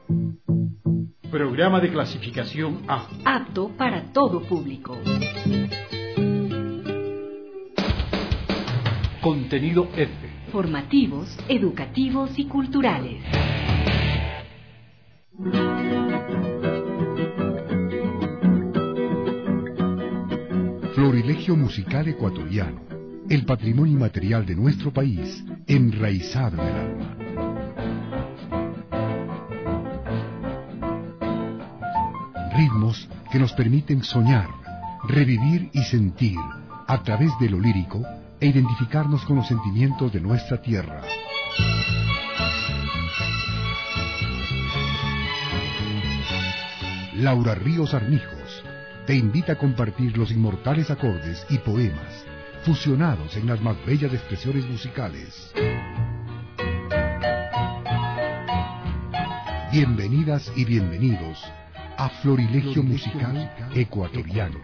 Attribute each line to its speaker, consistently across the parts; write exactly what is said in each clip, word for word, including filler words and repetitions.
Speaker 1: Programa de clasificación A.
Speaker 2: Apto para todo público.
Speaker 1: Contenido F.
Speaker 2: Formativos, educativos y culturales.
Speaker 3: Florilegio musical ecuatoriano, el patrimonio inmaterial de nuestro país, enraizado en el alma. Ritmos que nos permiten soñar, revivir y sentir, a través de lo lírico, e identificarnos con los sentimientos de nuestra tierra. Laura Ríos Armijos te invita a compartir los inmortales acordes y poemas fusionados en las más bellas expresiones musicales. Bienvenidas y bienvenidos a Florilegio Musical Ecuatoriano.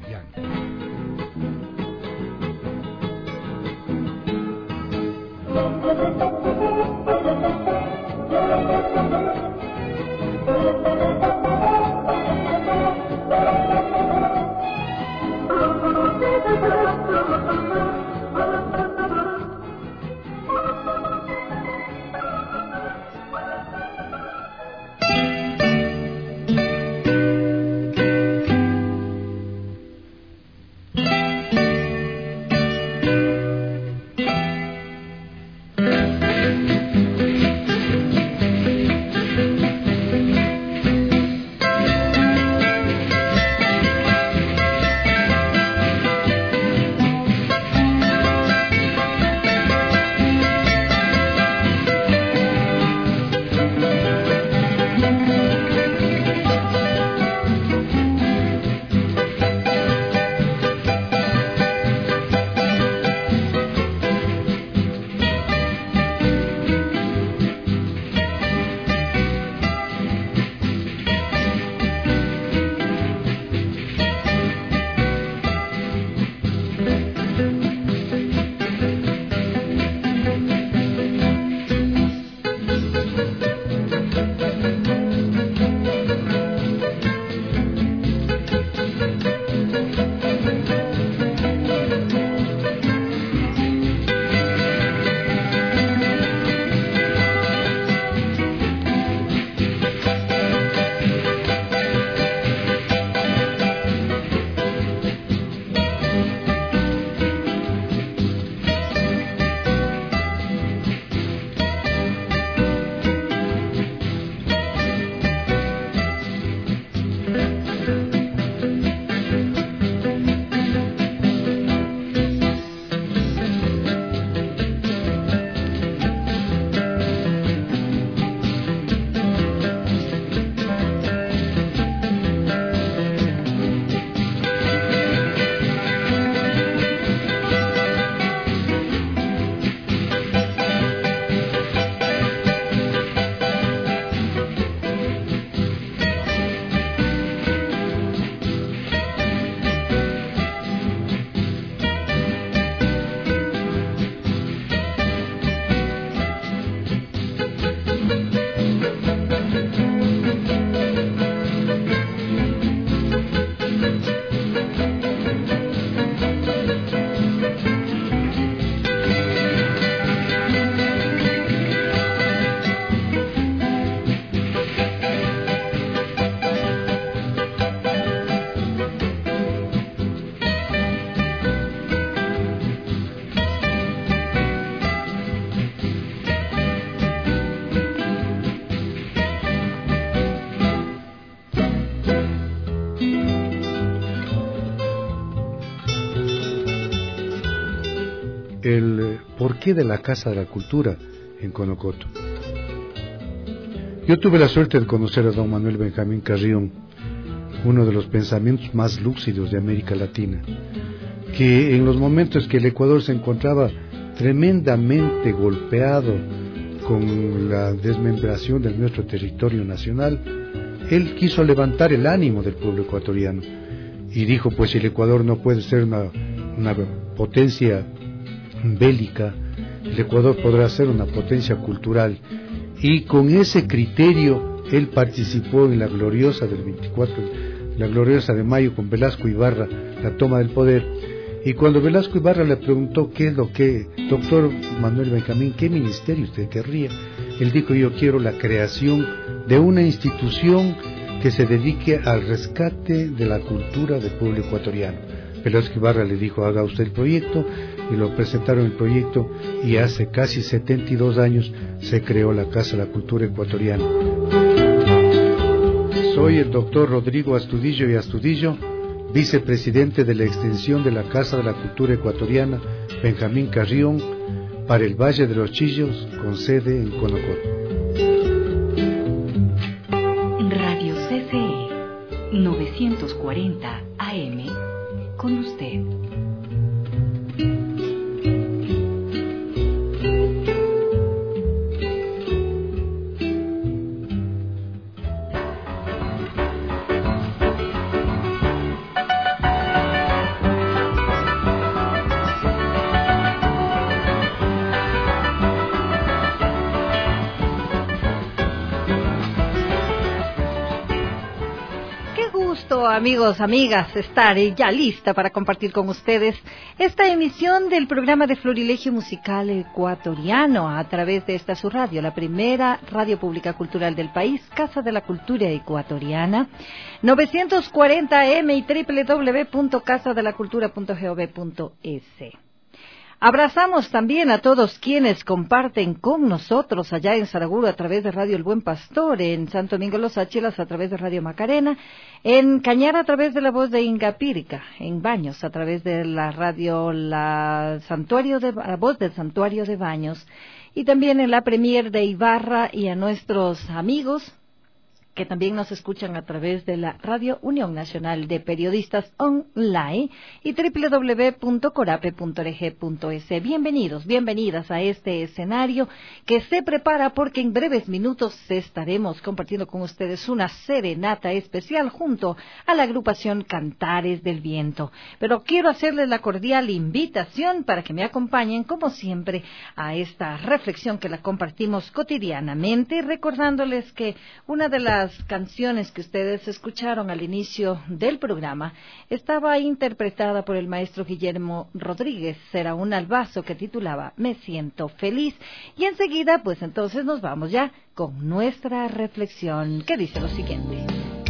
Speaker 4: El porqué de la Casa de la Cultura en Conocoto. Yo tuve la suerte de conocer a don Manuel Benjamín Carrión, uno de los pensamientos más lúcidos de América Latina, que en los momentos que el Ecuador se encontraba tremendamente golpeado con la desmembración de nuestro territorio nacional, él quiso levantar el ánimo del pueblo ecuatoriano y dijo, pues si el Ecuador no puede ser una, una potencia bélica, el Ecuador podrá ser una potencia cultural, y con ese criterio él participó en la gloriosa del veinticuatro, la gloriosa de mayo con Velasco Ibarra, la toma del poder. Y cuando Velasco Ibarra le preguntó qué es lo que, doctor Manuel Benjamín, ¿qué ministerio usted querría? Él dijo, yo quiero la creación de una institución que se dedique al rescate de la cultura del pueblo ecuatoriano. Velasco Ibarra le dijo, haga usted el proyecto, y lo presentaron el proyecto, y hace casi setenta y dos años se creó la Casa de la Cultura Ecuatoriana. Soy el doctor Rodrigo Astudillo y Astudillo, vicepresidente de la extensión de la Casa de la Cultura Ecuatoriana Benjamín Carrión para el Valle de los Chillos, con sede en Conocoto.
Speaker 2: Radio C C E novecientos cuarenta A M, con usted.
Speaker 5: Amigos, amigas, estaré ya lista para compartir con ustedes esta emisión del programa de Florilegio Musical Ecuatoriano a través de esta su radio, la primera radio pública cultural del país, Casa de la Cultura Ecuatoriana, novecientos cuarenta A M y doble u doble u doble u punto casa de la cultura punto gov punto es. Abrazamos también a todos quienes comparten con nosotros allá en Saraguro a través de Radio El Buen Pastor, en Santo Domingo Los Áchilas a través de Radio Macarena, en Cañar a través de la voz de Ingapírica, en Baños a través de la radio la Santuario de la voz del Santuario de Baños, y también en la Premier de Ibarra, y a nuestros amigos que también nos escuchan a través de la Radio Unión Nacional de Periodistas Online y doble u doble u doble u punto corape punto org punto es. Bienvenidos, bienvenidas a este escenario que se prepara porque en breves minutos estaremos compartiendo con ustedes una serenata especial junto a la agrupación Cantares del Viento. Pero quiero hacerles la cordial invitación para que me acompañen, como siempre, a esta reflexión que la compartimos cotidianamente, recordándoles que una de las Las canciones que ustedes escucharon al inicio del programa estaba interpretada por el maestro Guillermo Rodríguez. Era un albazo que titulaba Me siento feliz. Y enseguida, pues entonces nos vamos ya con nuestra reflexión, que dice lo siguiente.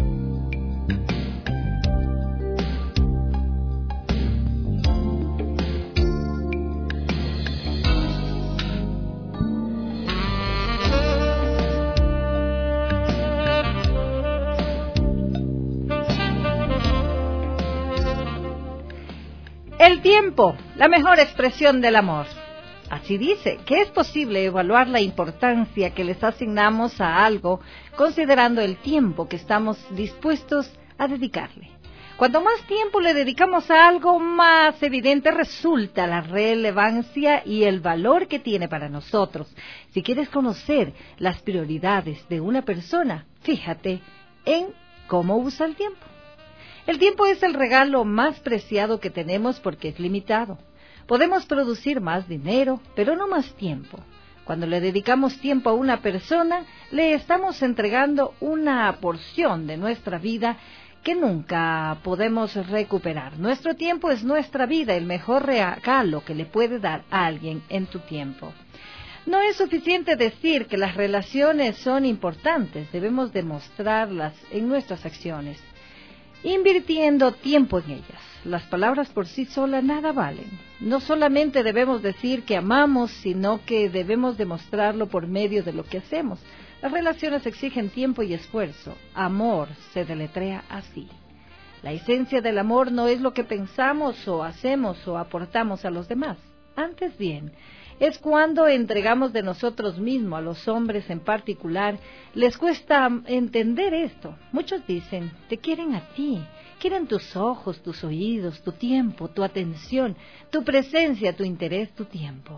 Speaker 5: El tiempo, la mejor expresión del amor. Así dice, que es posible evaluar la importancia que les asignamos a algo considerando el tiempo que estamos dispuestos a dedicarle. Cuanto más tiempo le dedicamos a algo, más evidente resulta la relevancia y el valor que tiene para nosotros. Si quieres conocer las prioridades de una persona, fíjate en cómo usa el tiempo. El tiempo es el regalo más preciado que tenemos porque es limitado. Podemos producir más dinero, pero no más tiempo. Cuando le dedicamos tiempo a una persona, le estamos entregando una porción de nuestra vida que nunca podemos recuperar. Nuestro tiempo es nuestra vida, el mejor regalo que le puede dar a alguien en tu tiempo. No es suficiente decir que las relaciones son importantes, debemos demostrarlas en nuestras acciones, invirtiendo tiempo en ellas. Las palabras por sí solas nada valen. No solamente debemos decir que amamos, sino que debemos demostrarlo por medio de lo que hacemos. Las relaciones exigen tiempo y esfuerzo. Amor se deletrea así. La esencia del amor no es lo que pensamos o hacemos o aportamos a los demás. Antes bien, es cuando entregamos de nosotros mismos. A los hombres en particular les cuesta entender esto. Muchos dicen, te quieren a ti, quieren tus ojos, tus oídos, tu tiempo, tu atención, tu presencia, tu interés, tu tiempo.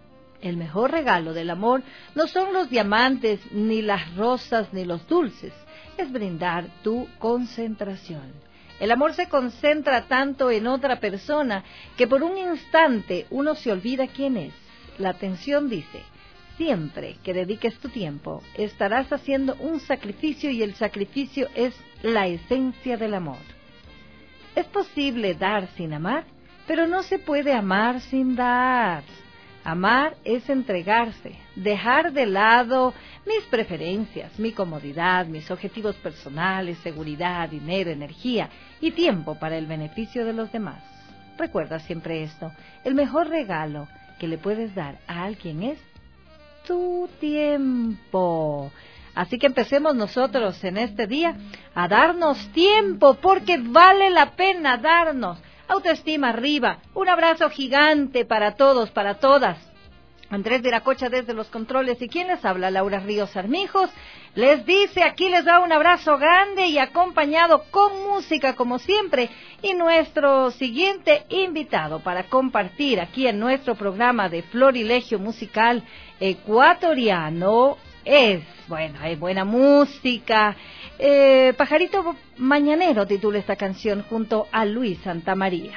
Speaker 5: El mejor regalo del amor no son los diamantes, ni las rosas, ni los dulces, es brindar tu concentración. El amor se concentra tanto en otra persona que por un instante uno se olvida quién es. La atención, dice, siempre que dediques tu tiempo, estarás haciendo un sacrificio y el sacrificio es la esencia del amor. Es posible dar sin amar, pero no se puede amar sin dar. Amar es entregarse, dejar de lado mis preferencias, mi comodidad, mis objetivos personales, seguridad, dinero, energía y tiempo para el beneficio de los demás. Recuerda siempre esto, el mejor regalo que le puedes dar a alguien es tu tiempo. Así que empecemos nosotros en este día a darnos tiempo, porque vale la pena darnos. Autoestima arriba, un abrazo gigante para todos, para todas. Andrés Viracocha desde los controles, y quien les habla, Laura Ríos Armijos, les dice, aquí les da un abrazo grande y acompañado con música como siempre, y nuestro siguiente invitado para compartir aquí en nuestro programa de Florilegio Musical Ecuatoriano es, bueno, hay buena música. Eh, Pajarito Mañanero titula esta canción junto a Luis Santamaría.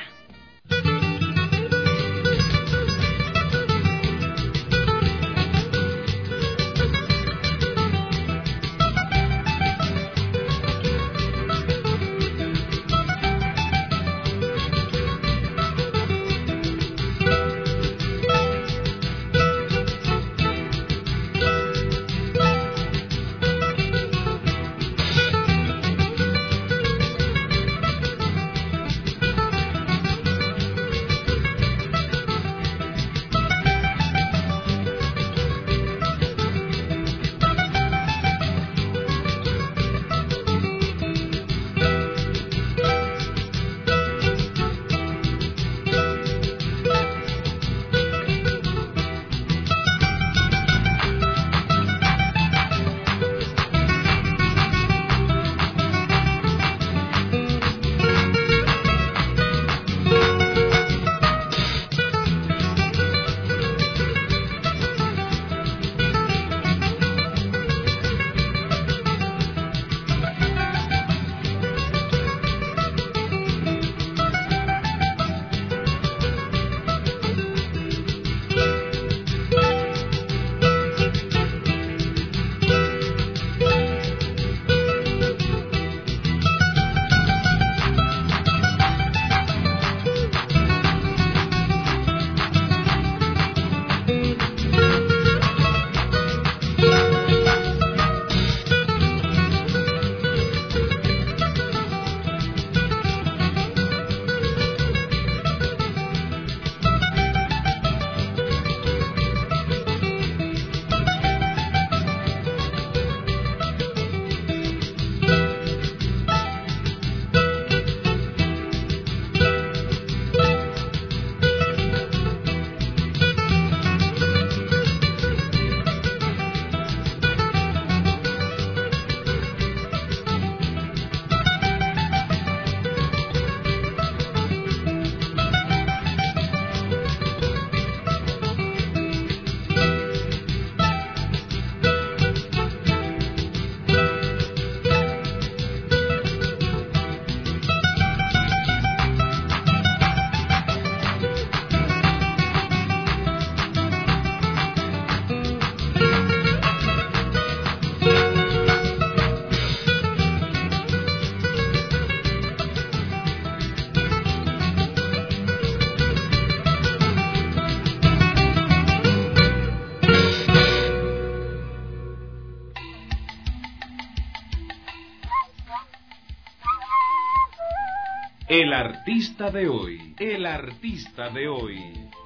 Speaker 6: El artista de hoy, el artista de hoy.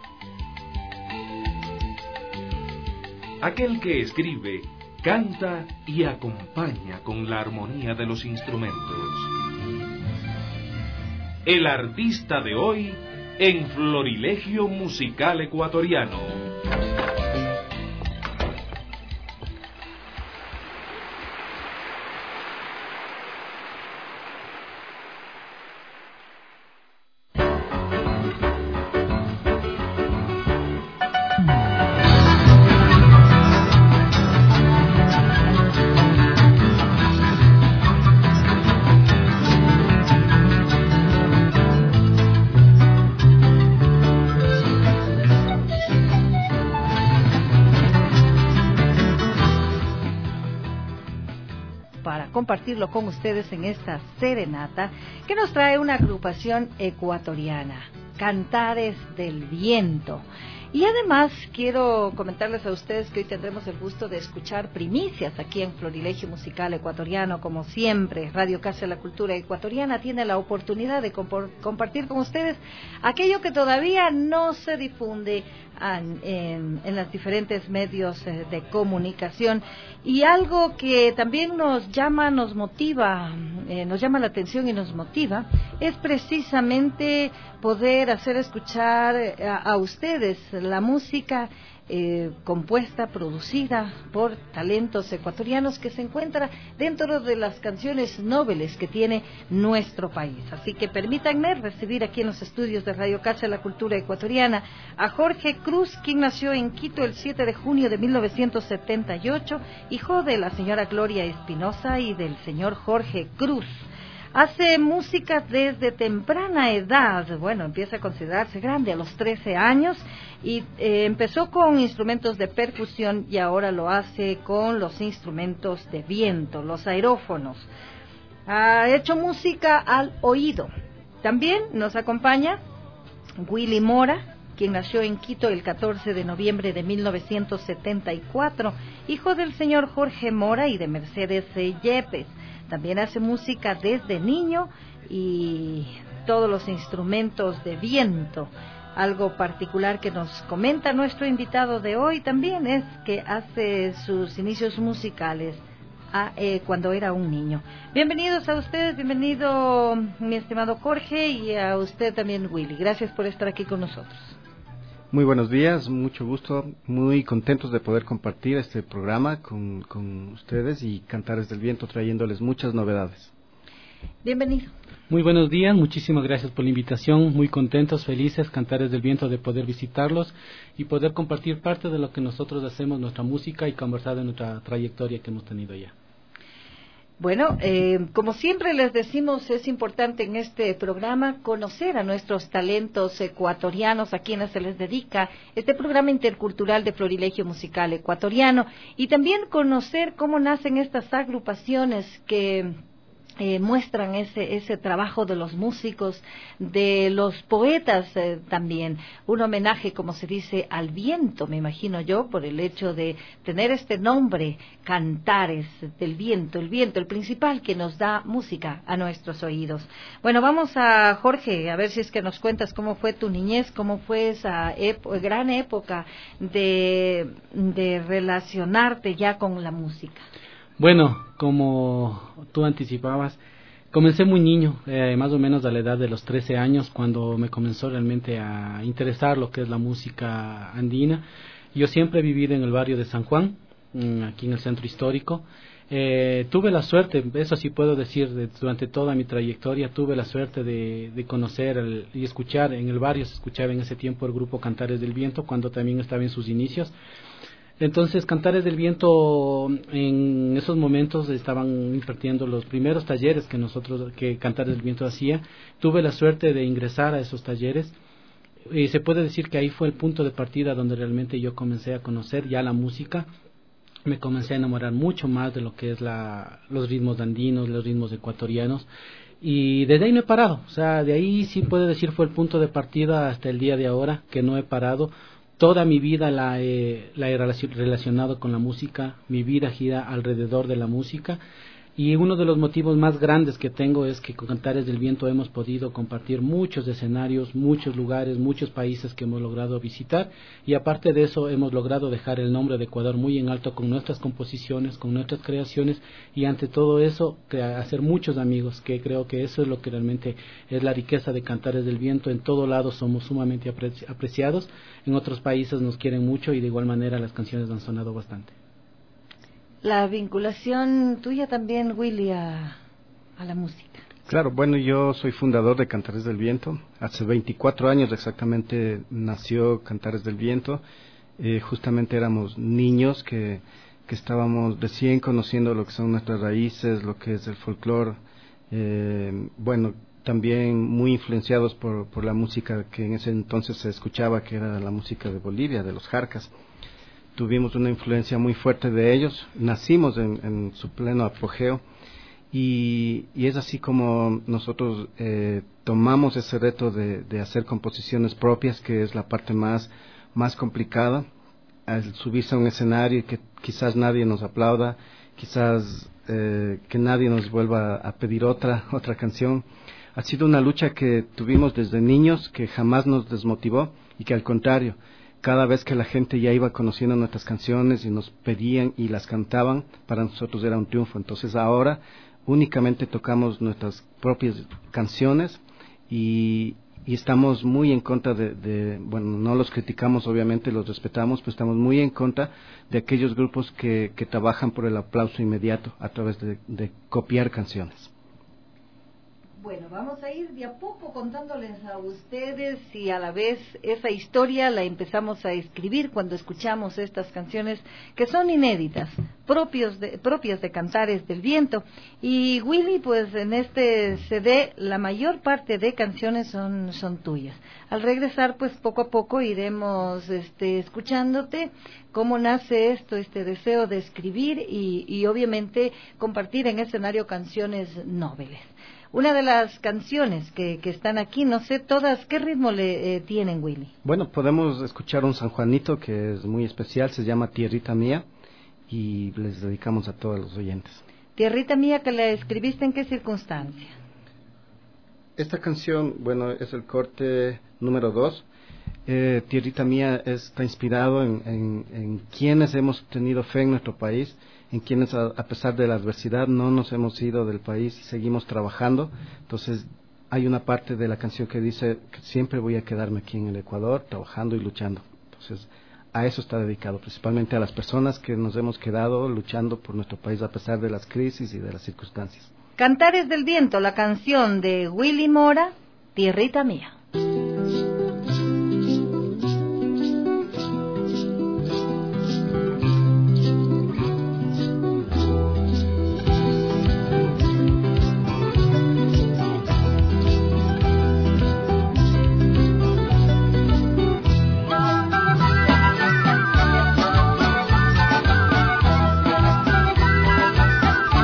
Speaker 6: Aquel que escribe, canta y acompaña con la armonía de los instrumentos. El artista de hoy en Florilegio Musical Ecuatoriano.
Speaker 5: a compartirlo con ustedes en esta serenata que nos trae una agrupación ecuatoriana, Cantares del Viento. Y además quiero comentarles a ustedes que hoy tendremos el gusto de escuchar primicias aquí en Florilegio Musical Ecuatoriano. Como siempre, Radio Casa de la Cultura Ecuatoriana tiene la oportunidad de comp- compartir con ustedes aquello que todavía no se difunde en, en, en los diferentes medios eh, de comunicación, y algo que también nos llama, nos motiva, eh, nos llama la atención y nos motiva, es precisamente poder hacer escuchar a, a ustedes la música eh, compuesta, producida por talentos ecuatorianos que se encuentra dentro de las canciones nobles que tiene nuestro país. Así que permítanme recibir aquí en los estudios de Radio Casa de la Cultura Ecuatoriana a Jorge Cruz, quien nació en Quito el siete de junio de mil novecientos setenta y ocho, hijo de la señora Gloria Espinosa y del señor Jorge Cruz. Hace música desde temprana edad, bueno, empieza a considerarse grande a los trece años, y eh, empezó con instrumentos de percusión y ahora lo hace con los instrumentos de viento, los aerófonos. Ha hecho música al oído. También nos acompaña Willy Mora, quien nació en Quito el catorce de noviembre de mil novecientos setenta y cuatro, hijo del señor Jorge Mora y de Mercedes Yepes. También hace música desde niño y todos los instrumentos de viento. Algo particular que nos comenta nuestro invitado de hoy también es que hace sus inicios musicales a, eh, cuando era un niño. Bienvenidos a ustedes, bienvenido mi estimado Jorge, y a usted también, Willy. Gracias por estar aquí con nosotros.
Speaker 7: Muy buenos días, mucho gusto, muy contentos de poder compartir este programa con, con ustedes y Cantares del Viento, trayéndoles muchas novedades.
Speaker 5: Bienvenido.
Speaker 8: Muy buenos días, muchísimas gracias por la invitación, muy contentos, felices, Cantares del Viento, de poder visitarlos y poder compartir parte de lo que nosotros hacemos, nuestra música, y conversar de nuestra trayectoria que hemos tenido ya.
Speaker 5: Bueno, eh, como siempre les decimos, es importante en este programa conocer a nuestros talentos ecuatorianos, a quienes se les dedica este programa intercultural de Florilegio Musical Ecuatoriano, y también conocer cómo nacen estas agrupaciones que Eh, muestran ese ese trabajo de los músicos, de los poetas eh, también. Un homenaje, como se dice, al viento, me imagino yo, por el hecho de tener este nombre, Cantares del Viento, el viento, el principal que nos da música a nuestros oídos. Bueno, vamos a Jorge, a ver si es que nos cuentas cómo fue tu niñez, cómo fue esa epo- gran época de, de relacionarte ya con la música.
Speaker 8: Bueno, como tú anticipabas, comencé muy niño, eh, más o menos a la edad de los trece años, cuando me comenzó realmente a interesar lo que es la música andina. Yo siempre he vivido en el barrio de San Juan, aquí en el centro histórico. Eh, tuve la suerte, eso sí puedo decir, de, durante toda mi trayectoria, tuve la suerte de, de conocer el, y escuchar, en el barrio se escuchaba en ese tiempo el grupo Cantares del Viento, cuando también estaba en sus inicios. Entonces, Cantares del Viento, en esos momentos estaban impartiendo los primeros talleres que nosotros, que Cantares del Viento hacía. Tuve la suerte de ingresar a esos talleres, y se puede decir que ahí fue el punto de partida donde realmente yo comencé a conocer ya la música. Me comencé a enamorar mucho más de lo que es la, los ritmos andinos, los ritmos ecuatorianos, y desde ahí no he parado. O sea, de ahí sí puedo decir fue el punto de partida hasta el día de ahora, que no he parado. Toda mi vida la he, la he relacionado con la música, mi vida gira alrededor de la música, y uno de los motivos más grandes que tengo es que con Cantares del Viento hemos podido compartir muchos escenarios, muchos lugares, muchos países que hemos logrado visitar, y aparte de eso hemos logrado dejar el nombre de Ecuador muy en alto con nuestras composiciones, con nuestras creaciones, y ante todo eso hacer muchos amigos, que creo que eso es lo que realmente es la riqueza de Cantares del Viento. En todo lado somos sumamente apreci- apreciados, en otros países nos quieren mucho, y de igual manera las canciones han sonado bastante.
Speaker 5: La vinculación tuya también, Willy, a, a la música.
Speaker 7: Claro, bueno, yo soy fundador de Cantares del Viento. Hace veinticuatro años exactamente nació Cantares del Viento. Eh, justamente éramos niños que, que estábamos recién conociendo lo que son nuestras raíces, lo que es el folclore. Eh, bueno, también muy influenciados por, por la música que en ese entonces se escuchaba, que era la música de Bolivia, de los jarcas. Tuvimos una influencia muy fuerte de ellos, nacimos en, en su pleno apogeo, Y, y es así como nosotros eh, tomamos ese reto de, de hacer composiciones propias, que es la parte más, más complicada, al subirse a un escenario y que quizás nadie nos aplauda, quizás eh, que nadie nos vuelva a pedir otra, otra canción. Ha sido una lucha que tuvimos desde niños, que jamás nos desmotivó y que al contrario, cada vez que la gente ya iba conociendo nuestras canciones y nos pedían y las cantaban, para nosotros era un triunfo. Entonces ahora únicamente tocamos nuestras propias canciones y, y estamos muy en contra de, de, bueno, no los criticamos obviamente, los respetamos, pero estamos muy en contra de aquellos grupos que, que trabajan por el aplauso inmediato a través de, de copiar canciones.
Speaker 5: Bueno, vamos a ir de a poco contándoles a ustedes y a la vez esa historia la empezamos a escribir cuando escuchamos estas canciones que son inéditas, propios de, propias de Cantares del Viento. Y Willy, pues en este C D la mayor parte de canciones son, son tuyas. Al regresar, pues poco a poco iremos este, escuchándote cómo nace esto, este deseo de escribir y, y obviamente compartir en escenario canciones nobles. Una de las canciones que, que están aquí, no sé todas, ¿qué ritmo le eh, tienen, Willy?
Speaker 7: Bueno, podemos escuchar un San Juanito que es muy especial, se llama Tierrita Mía, y les dedicamos a todos los oyentes.
Speaker 5: Tierrita Mía, que la escribiste en qué circunstancia.
Speaker 7: Esta canción, bueno, es el corte número dos. Eh, Tierrita Mía está inspirado en, en, en quienes hemos tenido fe en nuestro país, en quienes a, a pesar de la adversidad no nos hemos ido del país y seguimos trabajando. Entonces hay una parte de la canción que dice que siempre voy a quedarme aquí en el Ecuador trabajando y luchando. Entonces a eso está dedicado, principalmente a las personas que nos hemos quedado luchando por nuestro país a pesar de las crisis y de las circunstancias.
Speaker 5: Cantares del Viento, la canción de Willy Mora, Tierrita Mía.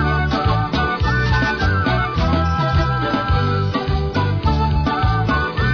Speaker 9: Tierrita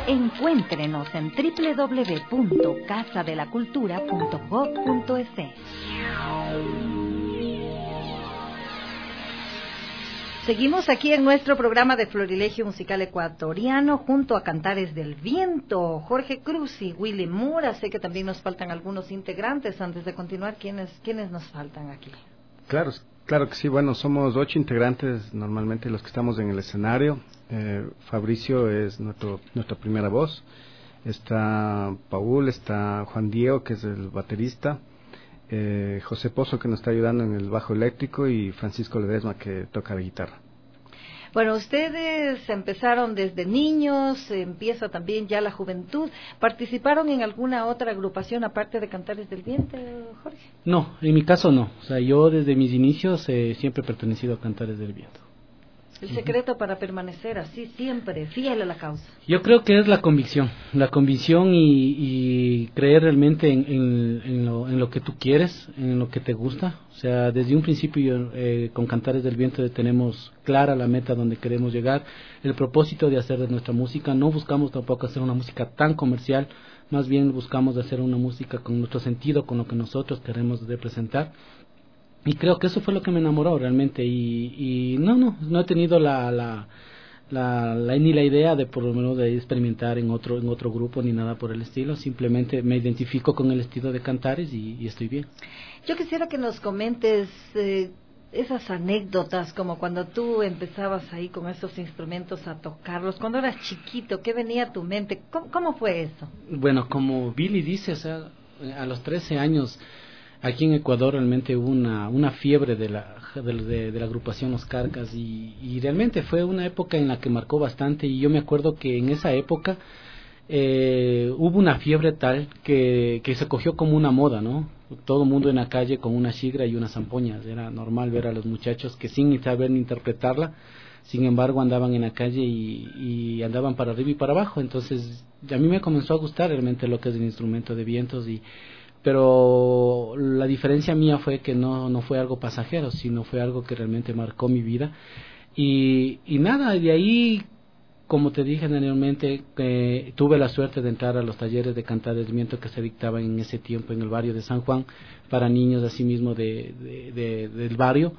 Speaker 2: Encuéntrenos en doble u doble u doble u punto casa de la cultura punto gob punto es.
Speaker 5: Seguimos aquí en nuestro programa de Florilegio Musical Ecuatoriano junto a Cantares del Viento, Jorge Cruz y Willy Mura. Sé que también nos faltan algunos integrantes. Antes de continuar, ¿quiénes, quiénes nos faltan aquí?
Speaker 7: Claro, claro que sí. Bueno, somos ocho integrantes normalmente los que estamos en el escenario. Eh, Fabricio es nuestro, nuestra primera voz. Está Paul, está Juan Diego, que es el baterista. Eh, José Pozo, que nos está ayudando en el bajo eléctrico, y Francisco Ledesma, que toca la guitarra.
Speaker 5: Bueno, ustedes empezaron desde niños, empieza también ya la juventud. ¿Participaron en alguna otra agrupación aparte de Cantares del Viento, Jorge?
Speaker 8: No, en mi caso no. O sea, yo desde mis inicios eh, siempre he pertenecido a Cantares del Viento.
Speaker 5: El secreto para permanecer así siempre, fiel a la causa.
Speaker 8: Yo creo que es la convicción, la convicción y, y creer realmente en, en, en, lo, en lo que tú quieres, en lo que te gusta. O sea, desde un principio eh, con Cantares del Viento tenemos clara la meta donde queremos llegar, el propósito de hacer de nuestra música. No buscamos tampoco hacer una música tan comercial, más bien buscamos hacer una música con nuestro sentido, con lo que nosotros queremos representar. Y creo que eso fue lo que me enamoró realmente, y, y no, no, no he tenido la, la, la, la ni la idea de por lo menos de experimentar en otro, en otro grupo ni nada por el estilo. Simplemente me identifico con el estilo de Cantares y, y estoy bien.
Speaker 5: Yo quisiera que nos comentes eh, esas anécdotas, como cuando tú empezabas ahí con esos instrumentos a tocarlos, cuando eras chiquito, ¿qué venía a tu mente? ¿Cómo, cómo fue eso?
Speaker 8: Bueno, como Billy dice, o sea, a los trece años... Aquí en Ecuador realmente hubo una, una fiebre de la, de, de, de la agrupación Los Carcas, y, y realmente fue una época en la que marcó bastante. Y yo me acuerdo que en esa época eh, hubo una fiebre tal que, que se cogió como una moda, ¿no? Todo el mundo en la calle con una chigra y unas zampoñas. Era normal ver a los muchachos que sin saber ni interpretarla, sin embargo andaban en la calle y, y andaban para arriba y para abajo. Entonces a mí me comenzó a gustar realmente lo que es el instrumento de vientos, y pero la diferencia mía fue que no no fue algo pasajero, sino fue algo que realmente marcó mi vida. Y, y nada, de ahí, como te dije anteriormente, eh, tuve la suerte de entrar a los talleres de Cantares del Viento que se dictaban en ese tiempo en el barrio de San Juan, para niños así mismo de, de, de, del barrio.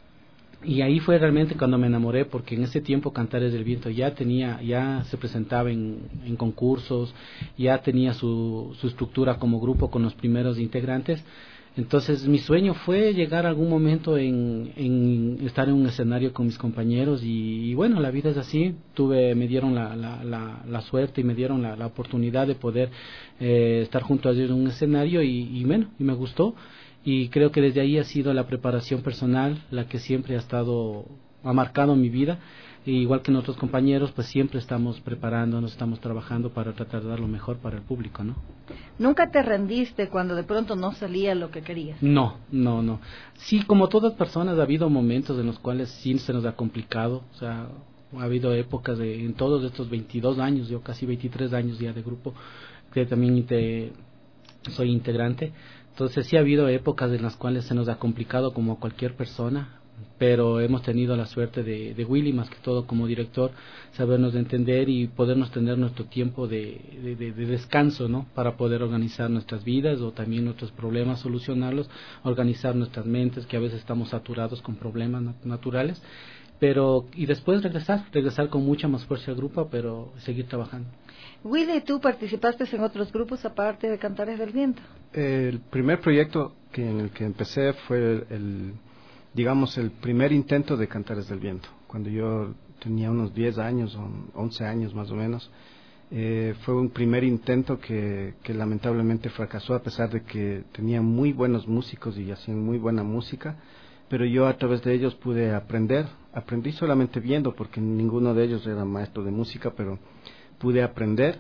Speaker 8: Y ahí fue realmente cuando me enamoré, porque en ese tiempo Cantares del Viento ya tenía, ya se presentaba en, en concursos, ya tenía su, su estructura como grupo con los primeros integrantes. Entonces mi sueño fue llegar algún momento en, en estar en un escenario con mis compañeros, y, y bueno, la vida es así. Tuve, me dieron la, la, la, la suerte y me dieron la, la oportunidad de poder eh, estar junto a ellos en un escenario, y, y bueno, y me gustó. Y creo que desde ahí ha sido la preparación personal la que siempre ha estado, ha marcado mi vida. E igual que nuestros compañeros, pues siempre estamos preparándonos, estamos trabajando para tratar de dar lo mejor para el público, ¿no?
Speaker 5: ¿Nunca te rendiste cuando de pronto no salía lo que querías?
Speaker 8: No, no, no. Sí, como todas personas, ha habido momentos en los cuales sí se nos ha complicado. O sea, ha habido épocas de, en todos estos veintidós años, yo casi veintitrés años ya de grupo, que también te, soy integrante. Entonces sí ha habido épocas en las cuales se nos ha complicado como a cualquier persona, pero hemos tenido la suerte de, de Willy, más que todo como director, sabernos entender y podernos tener nuestro tiempo de, de, de, de descanso, ¿no? Para poder organizar nuestras vidas o también nuestros problemas, solucionarlos, organizar nuestras mentes, que a veces estamos saturados con problemas nat- naturales, pero y después regresar, regresar con mucha más fuerza al grupo, pero seguir trabajando.
Speaker 5: Willy, ¿tú participaste en otros grupos aparte de Cantares del Viento?
Speaker 7: El primer proyecto que en el que empecé fue el, el digamos, el primer intento de Cantares del Viento. Cuando yo tenía unos diez años, o once años más o menos, eh, fue un primer intento que, que lamentablemente fracasó, a pesar de que tenía muy buenos músicos y hacían muy buena música, pero yo a través de ellos pude aprender. Aprendí solamente viendo, porque ninguno de ellos era maestro de música, pero pude aprender,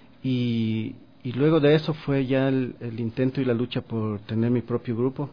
Speaker 7: y, y luego de eso fue ya el, el intento y la lucha por tener mi propio grupo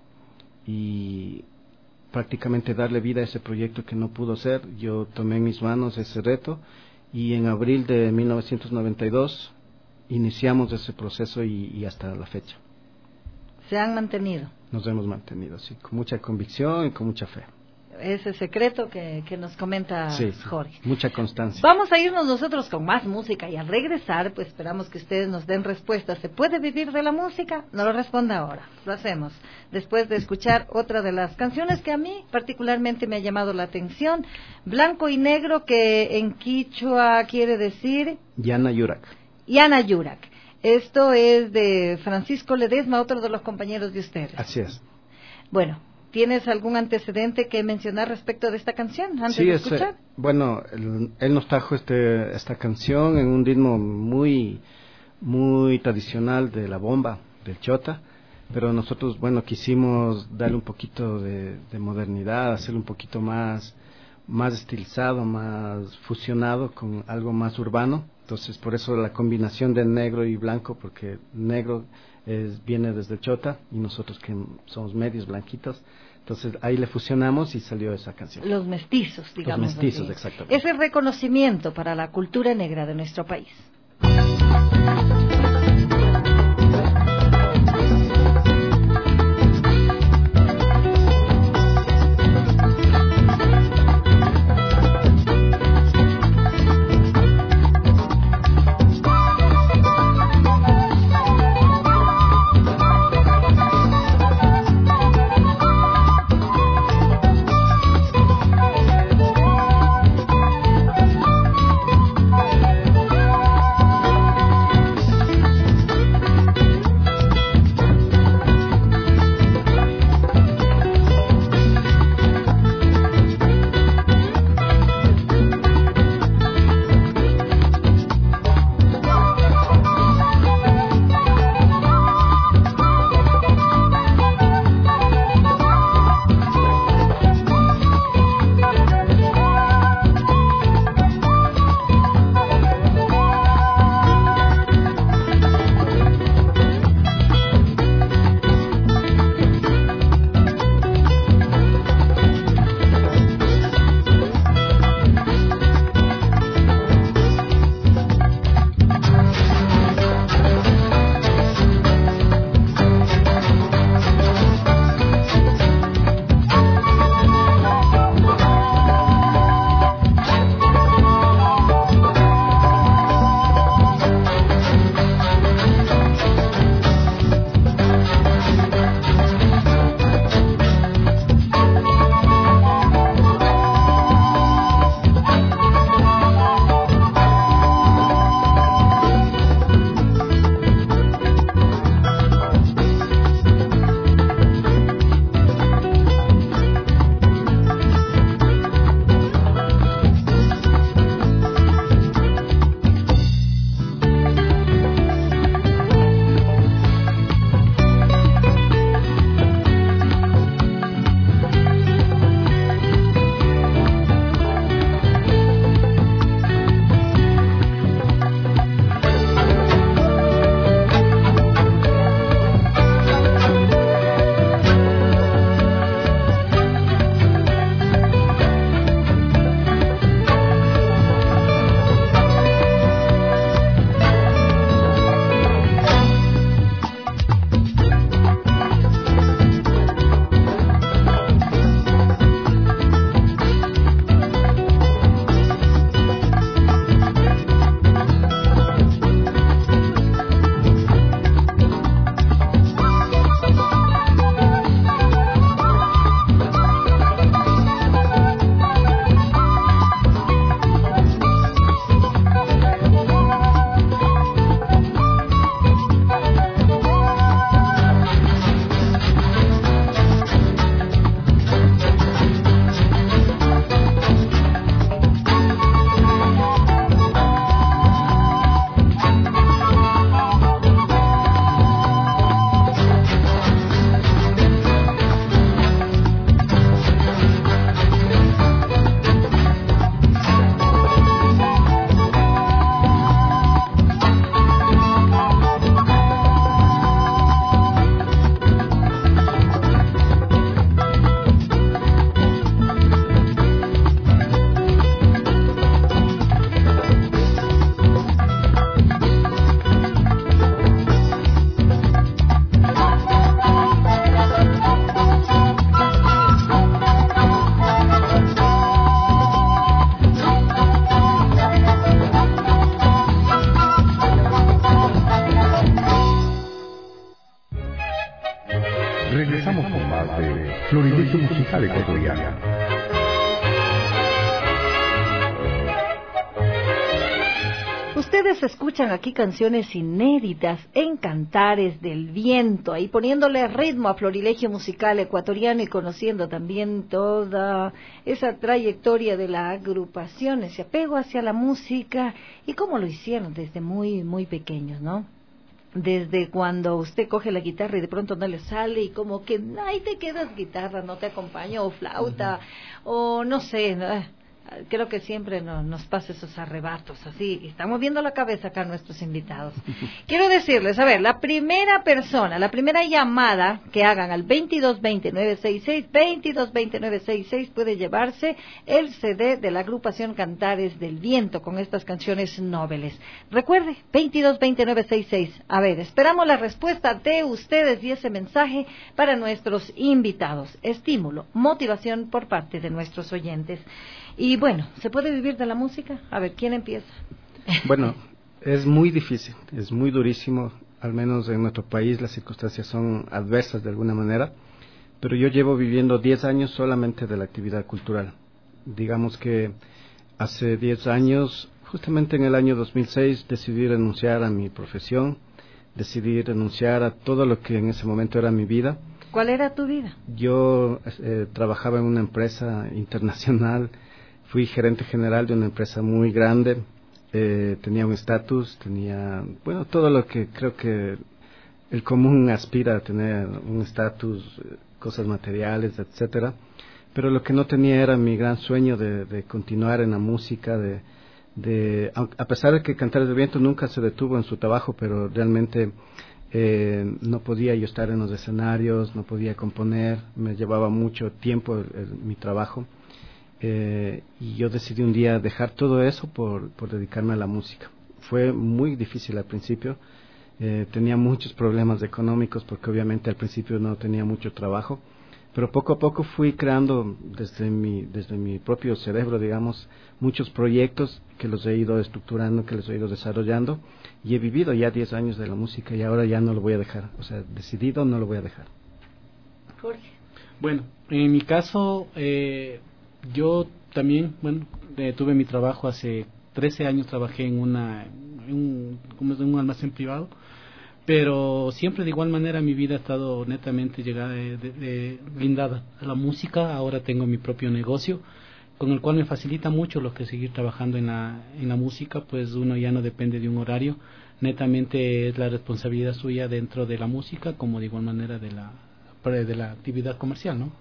Speaker 7: y prácticamente darle vida a ese proyecto que no pudo ser. Yo tomé en mis manos ese reto, y en abril de mil novecientos noventa y dos iniciamos ese proceso, y, y hasta la fecha.
Speaker 5: ¿Se han mantenido?
Speaker 7: Nos hemos mantenido, sí, con mucha convicción y con mucha fe.
Speaker 5: ese secreto que, que nos comenta
Speaker 7: sí, sí,
Speaker 5: Jorge.
Speaker 7: Mucha constancia.
Speaker 5: Vamos a irnos nosotros con más música y al regresar, pues esperamos que ustedes nos den respuestas. ¿Se puede vivir de la música? No lo responda ahora, lo hacemos después de escuchar otra de las canciones que a mí particularmente me ha llamado la atención, Blanco y Negro, que en quichua quiere decir...
Speaker 7: Yana Yurak.
Speaker 5: Yana Yurak. Esto es de Francisco Ledesma, otro de los compañeros de ustedes.
Speaker 7: Así es.
Speaker 5: Bueno, ¿tienes algún antecedente que mencionar respecto de esta canción antes
Speaker 7: sí,
Speaker 5: de
Speaker 7: ese,
Speaker 5: escuchar?
Speaker 7: Bueno, él, él nos trajo este, esta canción en un ritmo muy, muy tradicional de la bomba, del chota, pero nosotros, bueno, quisimos darle un poquito de, de modernidad, hacerlo un poquito más, más estilizado, más fusionado con algo más urbano. Entonces, por eso la combinación de negro y blanco, porque negro es, viene desde el chota y nosotros que somos medios blanquitos, entonces ahí le fusionamos y salió esa canción.
Speaker 5: Los mestizos, digamos.
Speaker 7: Los mestizos,
Speaker 5: así.
Speaker 7: exactamente.
Speaker 5: Es el reconocimiento para la cultura negra de nuestro país.
Speaker 3: más de Florilegio Musical Ecuatoriano.
Speaker 5: Ustedes escuchan aquí canciones inéditas en Cantares del Viento, ahí poniéndole ritmo a Florilegio Musical Ecuatoriano y conociendo también toda esa trayectoria de la agrupación, ese apego hacia la música y cómo lo hicieron desde muy, muy pequeños, ¿no? Desde cuando usted coge la guitarra y de pronto no le sale y como que ahí te quedas guitarra, no te acompaña, o flauta, uh-huh. o no sé, ¿no? Creo que siempre nos, nos pasa esos arrebatos así, y están moviendo la cabeza acá nuestros invitados. Quiero decirles, a ver, la primera persona, la primera llamada que hagan al veintidós veinte nueve sesenta y seis, veintidós veinte nueve sesenta y seis puede llevarse el C D de la agrupación Cantares del Viento con estas canciones nobles. Recuerde, veintidós veinte nueve sesenta y seis. A ver, esperamos la respuesta de ustedes y ese mensaje para nuestros invitados. Estímulo, motivación por parte de nuestros oyentes. Y bueno, ¿se puede vivir de la música? A ver, ¿quién empieza?
Speaker 7: Bueno, es muy difícil, es muy durísimo, al menos en nuestro país las circunstancias son adversas de alguna manera, pero yo llevo viviendo diez años solamente de la actividad cultural. Digamos que hace diez años, justamente en el año dos mil seis, decidí renunciar a mi profesión, decidí renunciar a todo lo que en ese momento era mi vida.
Speaker 5: ¿Cuál era tu vida?
Speaker 7: Yo eh, trabajaba en una empresa internacional. Fui gerente general de una empresa muy grande, eh, tenía un estatus, tenía, bueno, todo lo que creo que el común aspira a tener, un estatus, cosas materiales, etcétera. Pero lo que no tenía era mi gran sueño de, de continuar en la música, de, de, a pesar de que Cantares del Viento nunca se detuvo en su trabajo, pero realmente eh, no podía yo estar en los escenarios, no podía componer, me llevaba mucho tiempo el, el, mi trabajo. Eh, y yo decidí un día dejar todo eso por, por dedicarme a la música. Fue muy difícil al principio, eh, tenía muchos problemas económicos porque obviamente al principio no tenía mucho trabajo, pero poco a poco fui creando desde mi, desde mi propio cerebro, digamos, muchos proyectos que los he ido estructurando, que los he ido desarrollando, y he vivido ya diez años de la música y ahora ya no lo voy a dejar, o sea, decidido no lo voy a dejar.
Speaker 5: Jorge.
Speaker 8: Bueno, en mi caso, eh, yo también, bueno, eh, tuve mi trabajo hace trece años, trabajé en una en un, como es, en un almacén privado, pero siempre de igual manera mi vida ha estado netamente llegada de, de, de, blindada a la música. Ahora tengo mi propio negocio, con el cual me facilita mucho lo que es seguir trabajando en la, en la música, pues uno ya no depende de un horario, netamente es la responsabilidad suya dentro de la música, como de igual manera de la, de la actividad comercial, ¿no?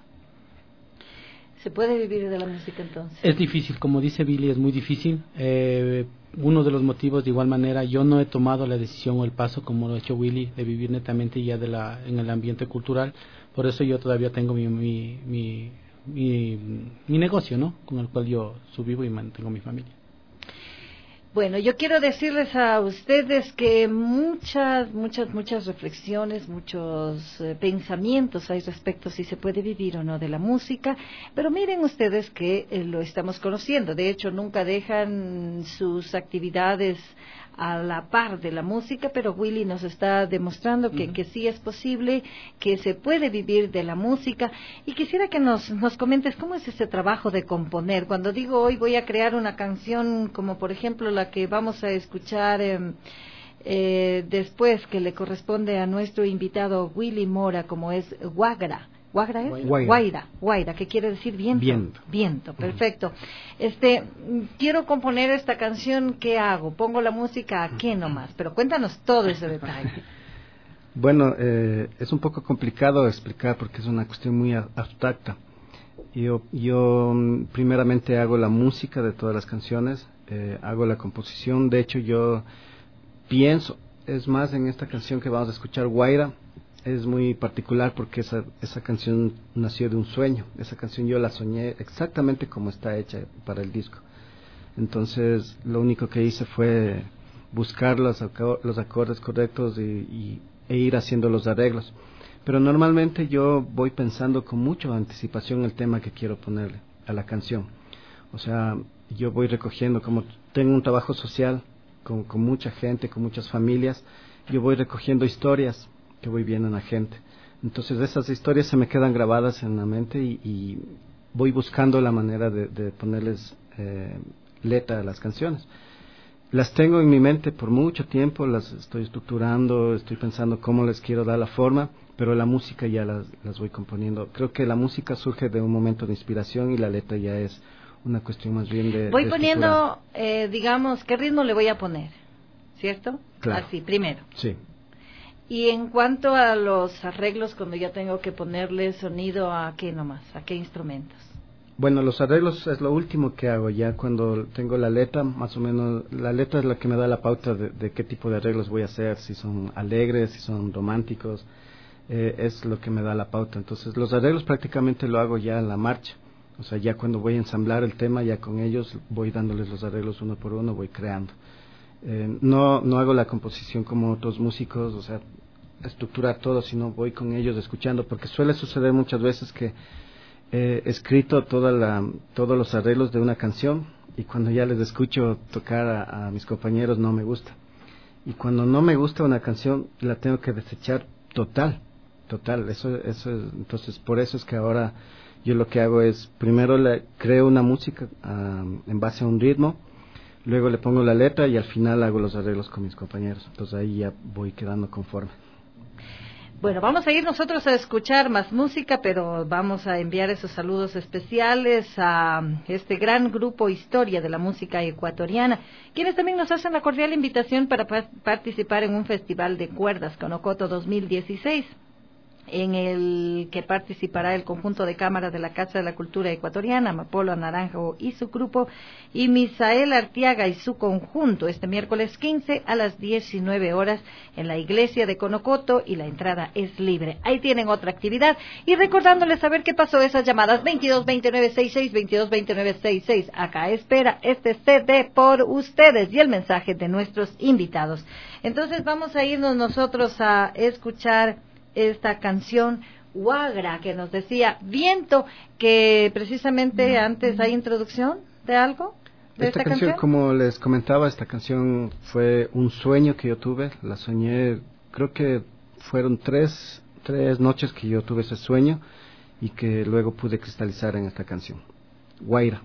Speaker 5: ¿Se puede vivir de la música entonces?
Speaker 8: Es difícil, como dice Billy, es muy difícil. Eh, uno de los motivos, de igual manera, yo no he tomado la decisión o el paso, como lo ha hecho Willy, de vivir netamente ya de la, en el ambiente cultural. Por eso yo todavía tengo mi, mi, mi, mi, mi negocio, ¿no? Con el cual yo subvivo y mantengo mi familia.
Speaker 5: Bueno, yo quiero decirles a ustedes que muchas, muchas, muchas reflexiones, muchos eh, pensamientos hay respecto a si se puede vivir o no de la música, pero miren ustedes que eh, lo estamos conociendo. De hecho, nunca dejan sus actividades a la par de la música, pero Willy nos está demostrando que, uh-huh. que sí es posible, que se puede vivir de la música. Y quisiera que nos, nos comentes cómo es ese trabajo de componer. Cuando digo hoy voy a crear una canción como por ejemplo la que vamos a escuchar eh, eh, después, que le corresponde a nuestro invitado Willy Mora, como es Guagra. ¿Guagra es?
Speaker 7: Guaira.
Speaker 5: Guaira, Guaira, que quiere decir viento.
Speaker 7: Viento.
Speaker 5: Viento, perfecto. Este, quiero componer esta canción, ¿qué hago? ¿Pongo la música a qué nomás? Pero cuéntanos todo ese detalle.
Speaker 7: Bueno, eh, es un poco complicado explicar porque es una cuestión muy abstracta. Yo, yo primeramente hago la música de todas las canciones, eh, hago la composición. De hecho, yo pienso, es más, en esta canción que vamos a escuchar, Guaira, es muy particular porque esa, esa canción nació de un sueño. Esa canción yo la soñé exactamente como está hecha para el disco. Entonces, lo único que hice fue buscar los, los acordes correctos y, y, e ir haciendo los arreglos. Pero normalmente yo voy pensando con mucha anticipación el tema que quiero ponerle a la canción. O sea, yo voy recogiendo, como tengo un trabajo social con, con mucha gente, con muchas familias, yo voy recogiendo historias que voy viendo en la gente. Entonces esas historias se me quedan grabadas en la mente y, y voy buscando la manera de, de ponerles eh, letra a las canciones. Las tengo en mi mente por mucho tiempo, las estoy estructurando, estoy pensando cómo les quiero dar la forma, pero la música ya las, las voy componiendo. Creo que la música surge de un momento de inspiración y la letra ya es una cuestión más bien de...
Speaker 5: Voy
Speaker 7: de
Speaker 5: poniendo, eh, digamos, ¿qué ritmo le voy a poner? ¿Cierto?
Speaker 7: Claro.
Speaker 5: Así, primero.
Speaker 7: Sí.
Speaker 5: Y en cuanto a los arreglos, cuando ya tengo que ponerle sonido, ¿a qué nomás? ¿A qué instrumentos?
Speaker 7: Bueno, los arreglos es lo último que hago. Ya cuando tengo la letra, más o menos, la letra es la que me da la pauta de, de qué tipo de arreglos voy a hacer, si son alegres, si son románticos, eh, es lo que me da la pauta. Entonces, los arreglos prácticamente lo hago ya en la marcha. O sea, ya cuando voy a ensamblar el tema, ya con ellos voy dándoles los arreglos uno por uno, voy creando. Eh, no, no hago la composición como otros músicos, o sea, estructurar todo, sino voy con ellos escuchando, porque suele suceder muchas veces que he escrito toda la, todos los arreglos de una canción y cuando ya les escucho tocar a, a mis compañeros no me gusta. Y cuando no me gusta una canción la tengo que desechar total, total. Eso, eso es, entonces por eso es que ahora yo lo que hago es primero le creo una música um, en base a un ritmo, luego le pongo la letra y al final hago los arreglos con mis compañeros. Entonces ahí ya voy quedando conforme.
Speaker 5: Bueno, vamos a ir nosotros a escuchar más música, pero vamos a enviar esos saludos especiales a este gran grupo Historia de la Música Ecuatoriana, quienes también nos hacen la cordial invitación para pa- participar en un festival de cuerdas Conocoto dos mil dieciséis, en el que participará el conjunto de cámaras de la Casa de la Cultura Ecuatoriana, Amapolo Naranjo y su grupo, y Misael Artiaga y su conjunto, este miércoles quince a las diecinueve horas en la iglesia de Conocoto, y la entrada es libre. Ahí tienen otra actividad, y recordándoles saber qué pasó esas llamadas veintidós veintinueve sesenta y seis, veintidós veintinueve sesenta y seis. Acá espera este C D por ustedes y el mensaje de nuestros invitados. Entonces vamos a irnos nosotros a escuchar esta canción Huagra, que nos decía Viento, que precisamente antes hay introducción de algo de
Speaker 7: esta,
Speaker 5: esta
Speaker 7: canción,
Speaker 5: canción.
Speaker 7: Como les comentaba, esta canción fue un sueño que yo tuve, la soñé, creo que fueron tres, tres noches que yo tuve ese sueño y que luego pude cristalizar en esta canción, Guaira.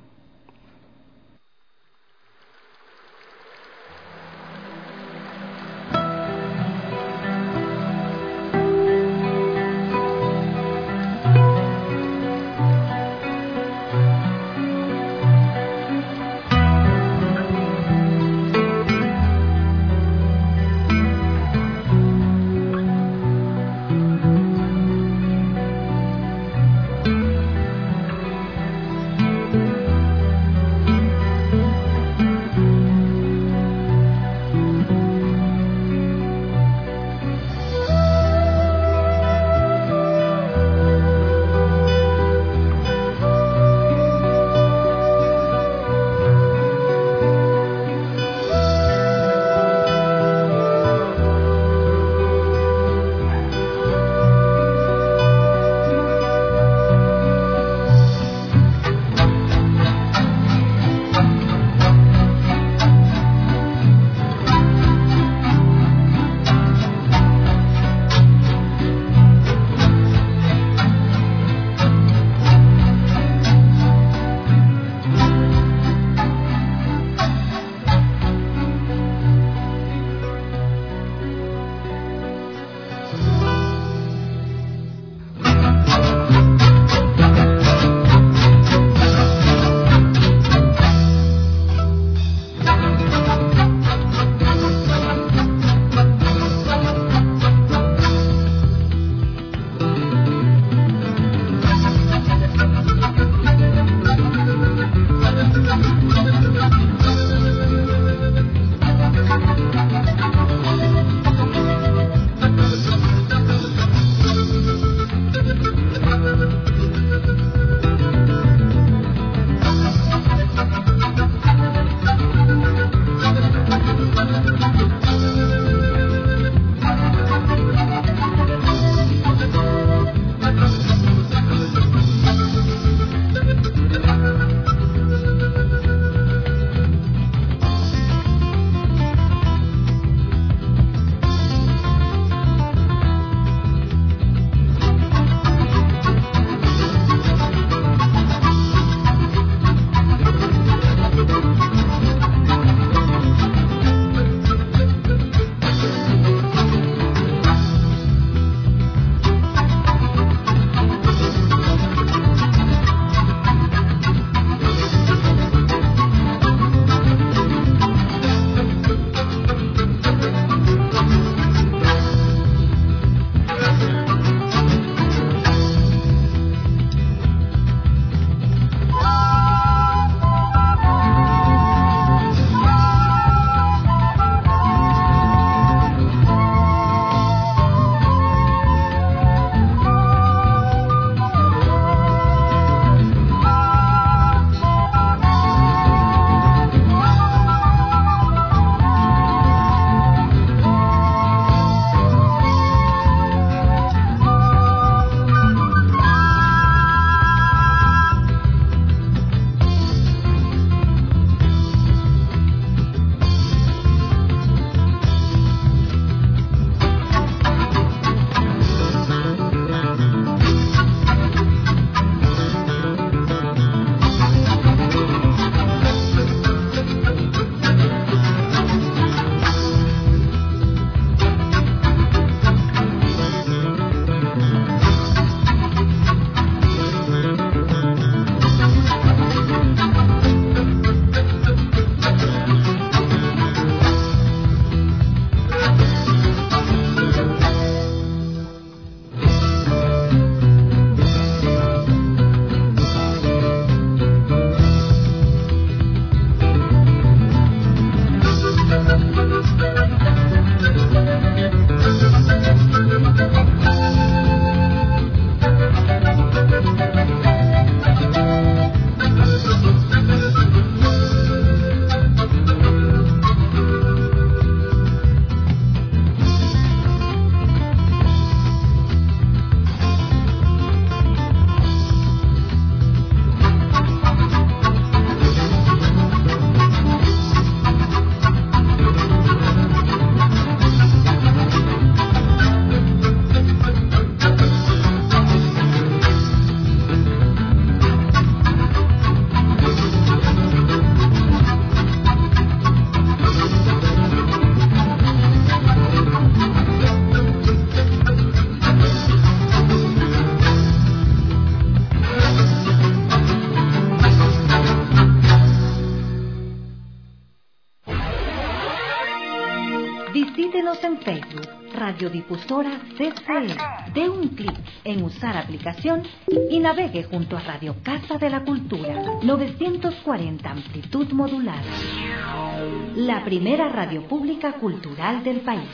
Speaker 2: Visítenos en Facebook, Radiodifusora C C E. Dé un clic en usar aplicación y navegue junto a Radio Casa de la Cultura, novecientos cuarenta amplitud modular. La primera radio pública cultural del país.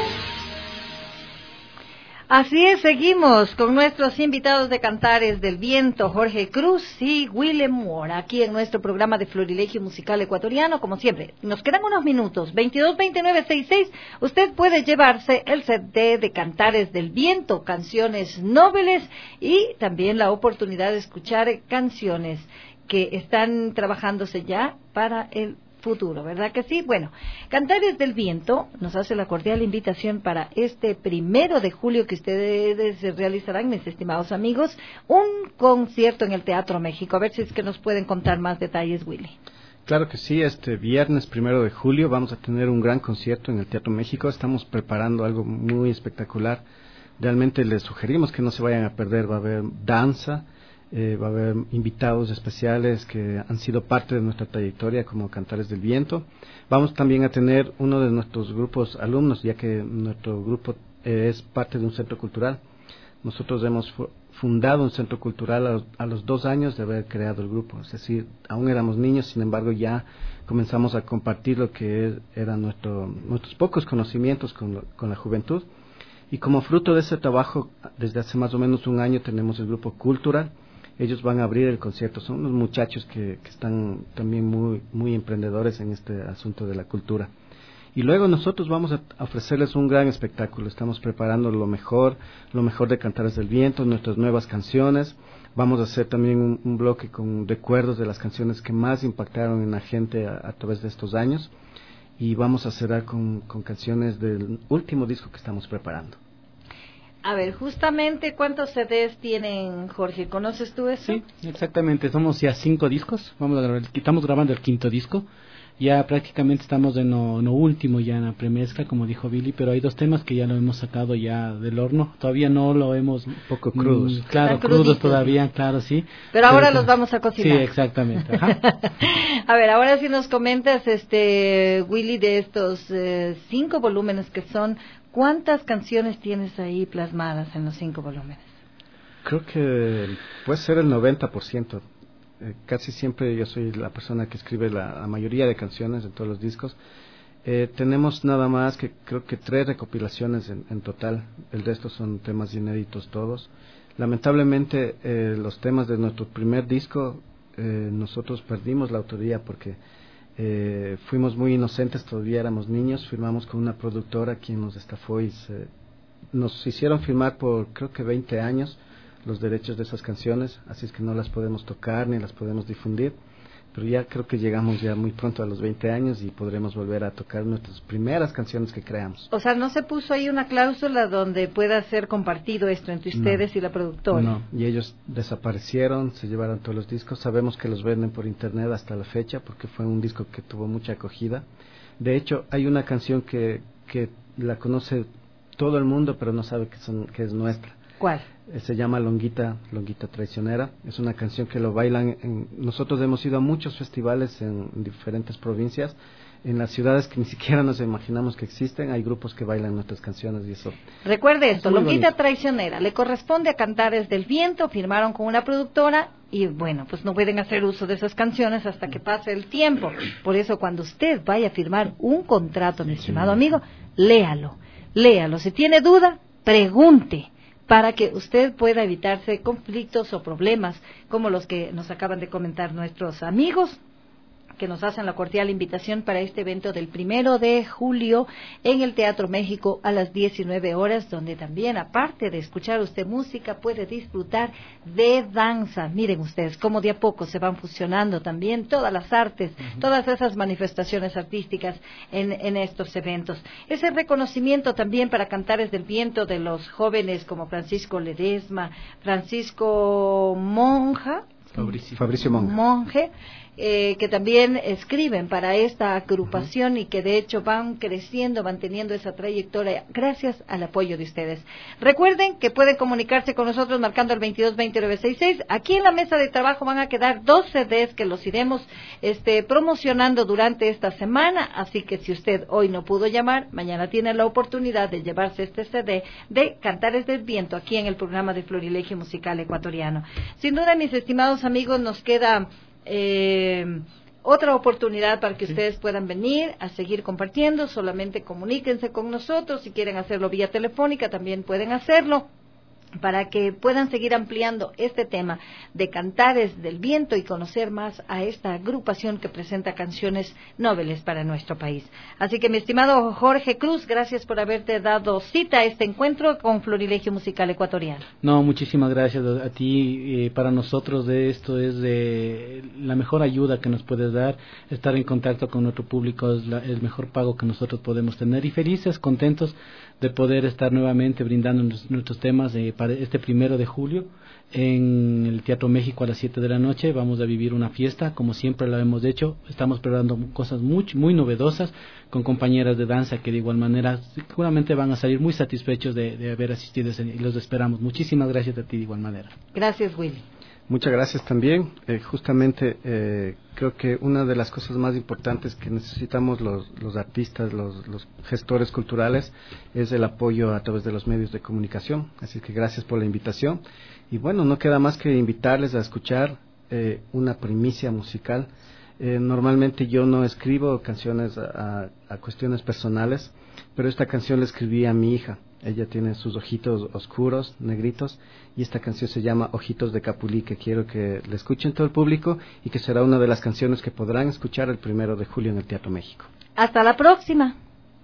Speaker 5: Así es, seguimos con nuestros invitados de Cantares del Viento, Jorge Cruz y Willem Moore, aquí en nuestro programa de Florilegio Musical Ecuatoriano, como siempre. Nos quedan unos minutos, veintidós veintinueve sesenta y seis, usted puede llevarse el C D de Cantares del Viento, canciones nobles y también la oportunidad de escuchar canciones que están trabajándose ya para el futuro, ¿verdad que sí? Bueno, Cantares del Viento nos hace la cordial invitación para este primero de julio que ustedes realizarán, mis estimados amigos, un concierto en el Teatro México. A ver si es que nos pueden contar más detalles, Willy.
Speaker 7: Claro que sí, este viernes primero de julio vamos a tener un gran concierto en el Teatro México. Estamos preparando algo muy espectacular. Realmente les sugerimos que no se vayan a perder. Va a haber danza, Eh, va a haber invitados especiales que han sido parte de nuestra trayectoria como Cantares del Viento. Vamos también a tener uno de nuestros grupos alumnos, ya que nuestro grupo eh, es parte de un centro cultural. Nosotros hemos fu- fundado un centro cultural a, a los dos años de haber creado el grupo. Es decir, aún éramos niños, sin embargo ya comenzamos a compartir lo que es, eran nuestro, nuestros pocos conocimientos con, lo, con la juventud. Y como fruto de ese trabajo, desde hace más o menos un año tenemos el grupo cultural. Ellos van a abrir el concierto, son unos muchachos que, que están también muy, muy emprendedores en este asunto de la cultura. Y luego nosotros vamos a ofrecerles un gran espectáculo, estamos preparando lo mejor, lo mejor de Cantares del Viento, nuestras nuevas canciones. Vamos a hacer también un, un bloque con recuerdos de las canciones que más impactaron en la gente a, a través de estos años. Y vamos a cerrar con, con canciones del último disco que estamos preparando.
Speaker 5: A ver, justamente, ¿cuántos C Ds tienen, Jorge? ¿Conoces tú eso?
Speaker 8: Sí, exactamente. Somos ya cinco discos. Vamos a grabar, estamos grabando el quinto disco. Ya prácticamente estamos en lo, en lo último, ya en la premezcla, como dijo Billy, pero hay dos temas que ya lo hemos sacado ya del horno. Todavía no lo hemos...
Speaker 7: Un poco crudos.
Speaker 8: Mm, claro,
Speaker 5: Están
Speaker 8: crudos
Speaker 5: cruditos.
Speaker 8: todavía, claro, sí.
Speaker 5: Pero ahora
Speaker 8: pero,
Speaker 5: los vamos a cocinar.
Speaker 8: Sí, exactamente. Ajá.
Speaker 5: A ver, ahora sí nos comentas, este Willy, de estos eh, cinco volúmenes que son, ¿cuántas canciones tienes ahí plasmadas en los cinco volúmenes?
Speaker 7: Creo que puede ser el noventa por ciento. Eh, casi siempre yo soy la persona que escribe la, la mayoría de canciones en todos los discos. Eh, tenemos nada más que creo que tres recopilaciones en, en total. El resto son temas inéditos todos. Lamentablemente eh, los temas de nuestro primer disco eh, nosotros perdimos la autoría porque eh, fuimos muy inocentes, todavía éramos niños. Firmamos con una productora quien nos estafó y se, nos hicieron firmar por creo que veinte años los derechos de esas canciones, así es que no las podemos tocar ni las podemos difundir, pero ya creo que llegamos ya muy pronto a los veinte años y podremos volver a tocar nuestras primeras canciones que creamos.
Speaker 5: O sea, ¿no se puso ahí una cláusula donde pueda ser compartido esto entre ustedes
Speaker 7: no,
Speaker 5: y la productora?
Speaker 7: No, y ellos desaparecieron, se llevaron todos los discos. Sabemos que los venden por internet hasta la fecha porque fue un disco que tuvo mucha acogida. De hecho, hay una canción que, que la conoce todo el mundo, pero no sabe que, son, que es nuestra.
Speaker 5: ¿Cuál?
Speaker 7: Se llama Longuita, Longuita Traicionera. Es una canción que lo bailan. En, nosotros hemos ido a muchos festivales en diferentes provincias, en las ciudades que ni siquiera nos imaginamos que existen. Hay grupos que bailan nuestras canciones y eso.
Speaker 5: Recuerde esto, Longuita
Speaker 7: bonito.
Speaker 5: Traicionera. Le corresponde a Cantares del Viento. Firmaron con una productora y bueno, pues no pueden hacer uso de esas canciones hasta que pase el tiempo. Por eso cuando usted vaya a firmar un contrato, mi estimado
Speaker 7: Sí.
Speaker 5: amigo, léalo, léalo. Si tiene duda, pregunte, para que usted pueda evitarse conflictos o problemas como los que nos acaban de comentar nuestros amigos, que nos hacen la cordial invitación para este evento del primero de julio en el Teatro México a las diecinueve horas, donde también, aparte de escuchar usted música, puede disfrutar de danza. Miren ustedes cómo de a poco se van fusionando también todas las artes, uh-huh. todas esas manifestaciones artísticas en, en estos eventos. Ese reconocimiento también para Cantares del Viento de los jóvenes como Francisco Ledesma, Francisco Monja,
Speaker 7: Fabricio, Fabricio Monge.
Speaker 5: Monge, eh, que también escriben para esta agrupación y que de hecho van creciendo, van teniendo esa trayectoria gracias al apoyo de ustedes. Recuerden que pueden comunicarse con nosotros marcando el veintidós veinte nueve sesenta y seis. Aquí en la mesa de trabajo van a quedar dos C Ds que los iremos este, promocionando durante esta semana, así que si usted hoy no pudo llamar, mañana tiene la oportunidad de llevarse este C D de Cantares del Viento aquí en el programa de Florilegio Musical Ecuatoriano. Sin duda, mis estimados amigos, nos queda eh, otra oportunidad para que sí. ustedes puedan venir a seguir compartiendo. Solamente comuníquense con nosotros. Si quieren hacerlo vía telefónica, también pueden hacerlo, para que puedan seguir ampliando este tema de Cantares del Viento y conocer más a esta agrupación que presenta canciones nobles para nuestro país. Así que, mi estimado Jorge Cruz, gracias por haberte dado cita a este encuentro con Florilegio Musical Ecuatoriano.
Speaker 8: No, muchísimas gracias a ti. Eh, para nosotros de esto es de la mejor ayuda que nos puedes dar. Estar en contacto con nuestro público es la, el mejor pago que nosotros podemos tener, y felices, contentos de poder estar nuevamente brindando nuestros temas eh, para este primero de julio en el Teatro México a las siete de la noche. Vamos a vivir una fiesta como siempre lo hemos hecho. Estamos preparando cosas muy, muy novedosas con compañeras de danza que de igual manera seguramente van a salir muy satisfechos de, de haber asistido y los esperamos. Muchísimas gracias a ti de igual manera.
Speaker 5: Gracias, Willy.
Speaker 7: Muchas gracias también. Eh, justamente eh, creo que una de las cosas más importantes que necesitamos los, los artistas, los, los gestores culturales, es el apoyo a través de los medios de comunicación. Así que gracias por la invitación. Y bueno, no queda más que invitarles a escuchar eh, una primicia musical. Eh, normalmente yo no escribo canciones a, a, a cuestiones personales, pero esta canción la escribí a mi hija. Ella tiene sus ojitos oscuros, negritos, y esta canción se llama Ojitos de Capulí, que quiero que la escuchen todo el público y que será una de las canciones que podrán escuchar el primero de julio en el Teatro México.
Speaker 5: Hasta la próxima.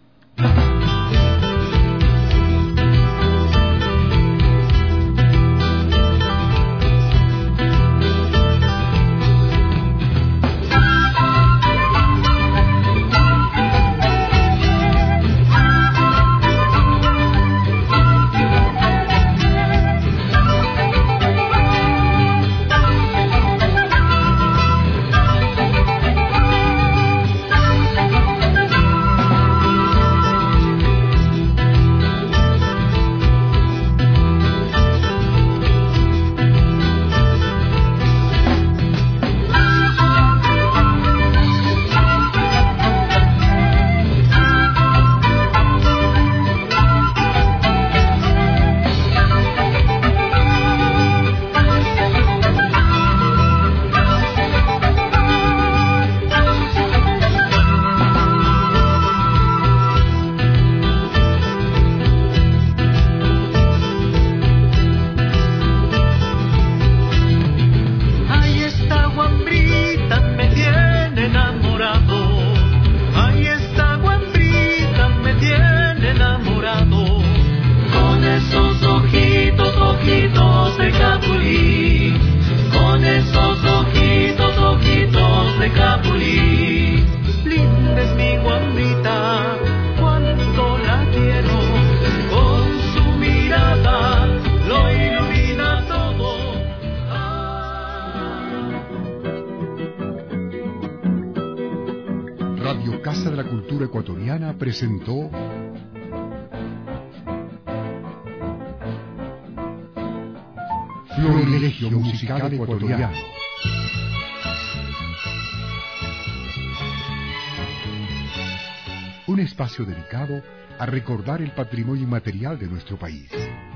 Speaker 3: Presentó Florilegio Musical Ecuatoriano. Un espacio dedicado a recordar el patrimonio inmaterial de nuestro país.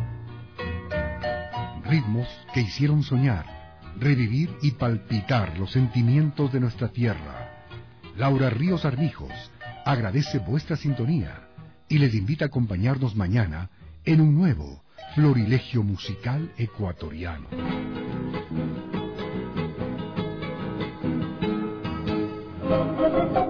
Speaker 3: Ritmos que hicieron soñar, revivir y palpitar los sentimientos de nuestra tierra. Laura Ríos Armijos agradece vuestra sintonía y les invita a acompañarnos mañana en un nuevo Florilegio Musical Ecuatoriano.
Speaker 9: Thank you.